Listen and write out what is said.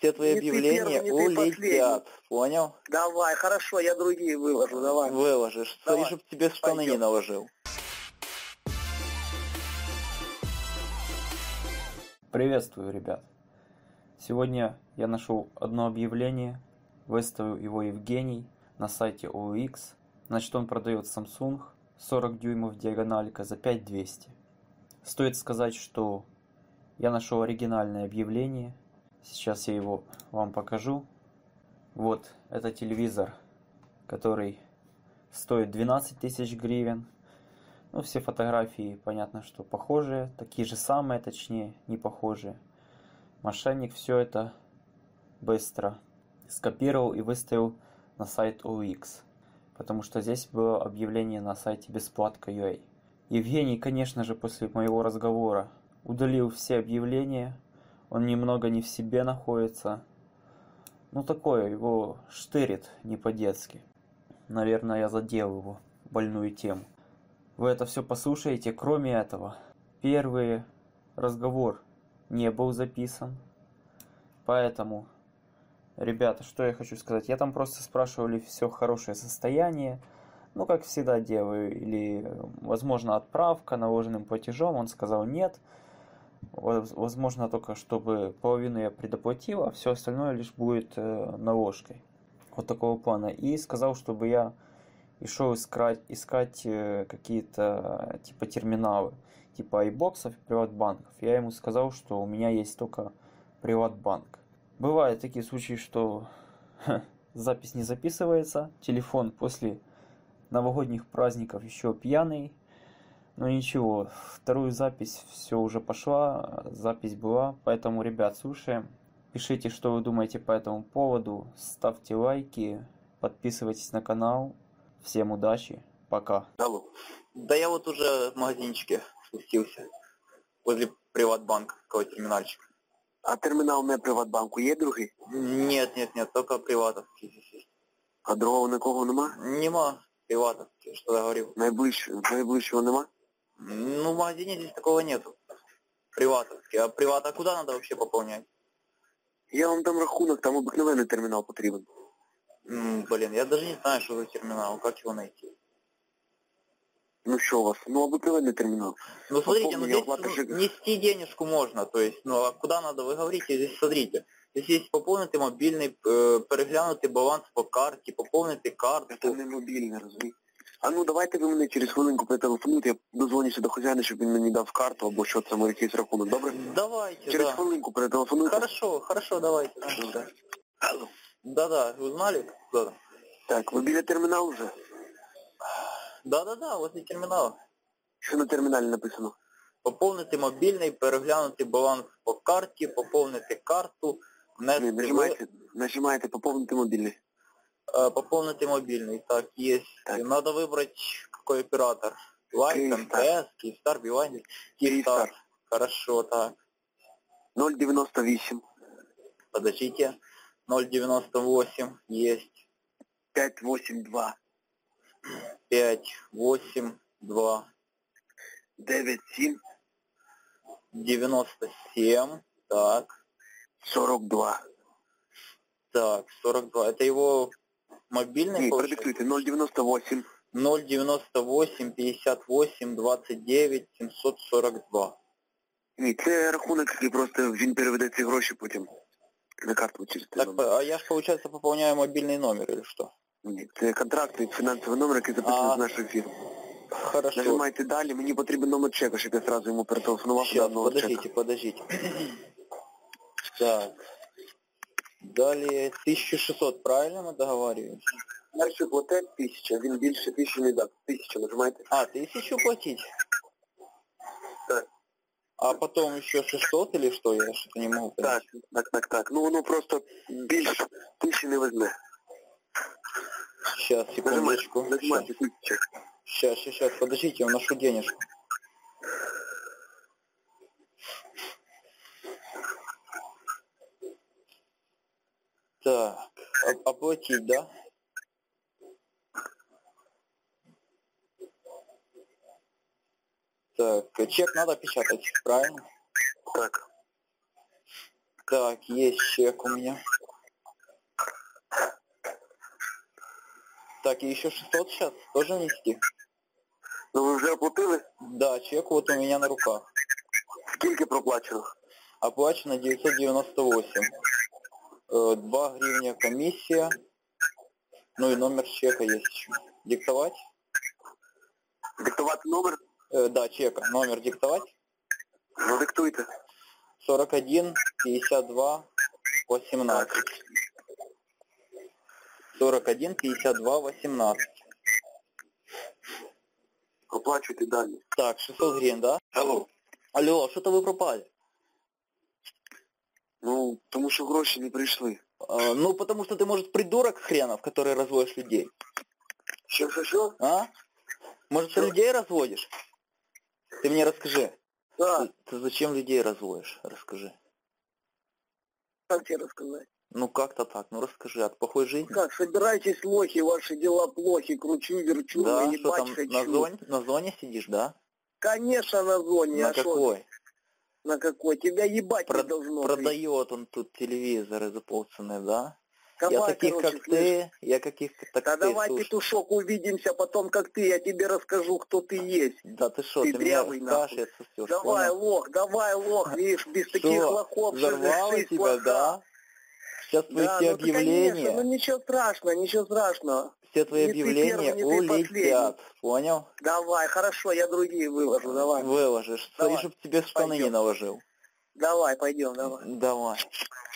все твои Не ты первый, объявления не ты улетят. Понял? Давай, хорошо, я другие выложу, давай. Выложишь. Смотри, Давай. чтоб тебе в штаны не Пойдем. наложил. Приветствую, ребят! Сегодня я нашел одно объявление, выставил его Евгений на сайте OLX. Значит, он продает Samsung 40 дюймов диагональка за 5200. Стоит сказать, что я нашел оригинальное объявление. Сейчас я его вам покажу. Вот, это телевизор, который стоит 12 тысяч гривен. Ну, все фотографии, понятно, что похожие, такие же самые, точнее, не похожие. Мошенник все это быстро скопировал и выставил на сайт OLX, потому что здесь было объявление на сайте бесплатка.ua. Евгений, конечно же, после моего разговора удалил все объявления, он немного не в себе находится. Ну, такое, его штырит не по-детски. Наверное, я задел его больную тему. Вы это все послушаете. Кроме этого, первый разговор не был записан. Поэтому, ребята, что я хочу сказать. Я там просто спрашивал, ли все хорошее состояние. Ну, как всегда делаю. Или, возможно, отправка наложенным платежом. Он сказал нет. Возможно, только чтобы половину я предоплатил, а все остальное лишь будет наложкой. Вот такого плана. И сказал, чтобы я и шел искать какие-то типа терминалы, типа айбоксов и приватбанков. Я ему сказал, что у меня есть только приватбанк. Бывают такие случаи, что запись не записывается, телефон после новогодних праздников еще пьяный. Но ничего, вторую запись все уже пошла, запись была. Поэтому, ребят, слушаем. Пишите, что вы думаете по этому поводу, ставьте лайки, подписывайтесь на канал. Всем удачи, пока. Алло. Да я вот уже в магазинчике спустился. Возле приватбанковского терминальчика. А термінал не Приватбанку є другий? Нет, только приватовский здесь есть. А другого нікого нема? Нема приватовский, что я говорил. Найближчого нема? Ну, в магазине здесь такого нету. Приватовский. А приват, а куда надо вообще пополнять? Я вам дам рахунок, там обикновений термінал потрібен. Блин, я даже не знаю, что за терминал, как его найти. Ну що у вас? Ну обикновений термінал. Ну смотрите, ну Пополнення, здесь оплата ЖКХ. нести денежку можно, то есть, ну а куда надо, вы говорите, здесь смотрите. Здесь есть пополнити мобильный, переглянути баланс по карте, пополнити карту. Це не мобільне, розумієте? А ну давайте ви мене через хвилинку перетелефонуєте, я дозвонюся до хазяїна, щоб він мені дав карту або що це, якийсь рахунок, добре? Давайте, Через да. хвилинку перетелефонуйте. Хорошо, давайте. Добре. Алло. Да, узнали? Да. Так, ви біля терміналу вже? Да, возле терминала. Що на терміналі написано? Поповнити мобільний, переглянути баланс по карті, поповнити карту, внести... Нажимаете пополнити мобільний. Пополнити мобильный, так, есть. Так. Надо выбрать какой оператор. Лайт, МТС, Киевстар, Билайн. Киевстар. Хорошо, так. 098. Подождите. 098 есть. 582. 582 97. 97. Так. 42. Так, 42. Это его мобильный? Ні, продиктуйте. 098. 098 58 29 742. Ні, це рахунок, який просто він переведе ці гроші потім на карту через Так, а я ж, получается, пополняю мобильный номер или что? Ні, це контракт і фінансовий номер, який записаний з нашої фірми. Хорошо. Нажимайте далі, мені потрібен номер чека, щоб я одразу йому перетелефонував Сейчас, даного чека. подождите. Так. Далее 1600, правильно мы договариваемся? Перший платець 1000, він більше 1000 не дасть. 1000 нажимайте. А, 1000 платить? Так. А потом еще 600 или что? Я что-то не могу понять. Так. Ну воно просто більше 1000 не візьме. Сейчас, секундочку. Нажимайте 1000. Сейчас, подождите, я вношу денежку. Так, оплатить, да? Так, чек надо печатать, правильно? Так. Так, есть чек у меня. Так, и еще 600 сейчас тоже нести? Ну ви вже оплатили? Да, чек вот у меня на руках. Скільки проплачено? Оплачено 998. 2 гривня комиссия. Ну и номер чека есть еще. Диктовать? Диктувати номер? Да, чека. Номер диктовать? Ну диктуйте. 41 52 18. 41 52 18. Оплачуйте далі. Так, 600 гривен, да? Алло. Алло, что-то вы пропали. Ну, тому що гроші не прийшли. Ну, потому что ты, может, придурок хренов, который разводишь людей. Що? А? Может, ты людей разводишь? Ты мне расскажи. Так, Ты зачем людей разводишь? Расскажи. как тебе рассказать? Ну, как-то так. Ну, расскажи. От плохой жизни? Как, собирайтесь, лохи, ваши дела плохи, кручу, верчу, Да, что наебать там хочу. на зоне сидишь, да? Конечно, на зоне. На а шо какой? ты? На какой? Тебя ебать не должно. Продает он тут телевизоры за полцены, да? Давай, Я таких, короче, как ты, я каких, так Да ты, давай, слушай. петушок, увидимся потом, как ты, я тебе расскажу, кто ты есть. Да ты что, Ты ты мне дрявый, расскажешь, нахуй. я сосешь, Давай, понял? лох, видишь, без таких Что, лохов взорвало жизнь тебя, плоха. да? Сейчас твои Да, все ну ты, конечно, объявления, ну ничего страшного. все твои не ты объявления первый, не ты улетят, понял? Давай, хорошо, я другие выложу, давай. Выложишь, Давай. смотри, чтоб тебе в штаны не Пойдем. наложил. Давай, пойдем, давай. Давай.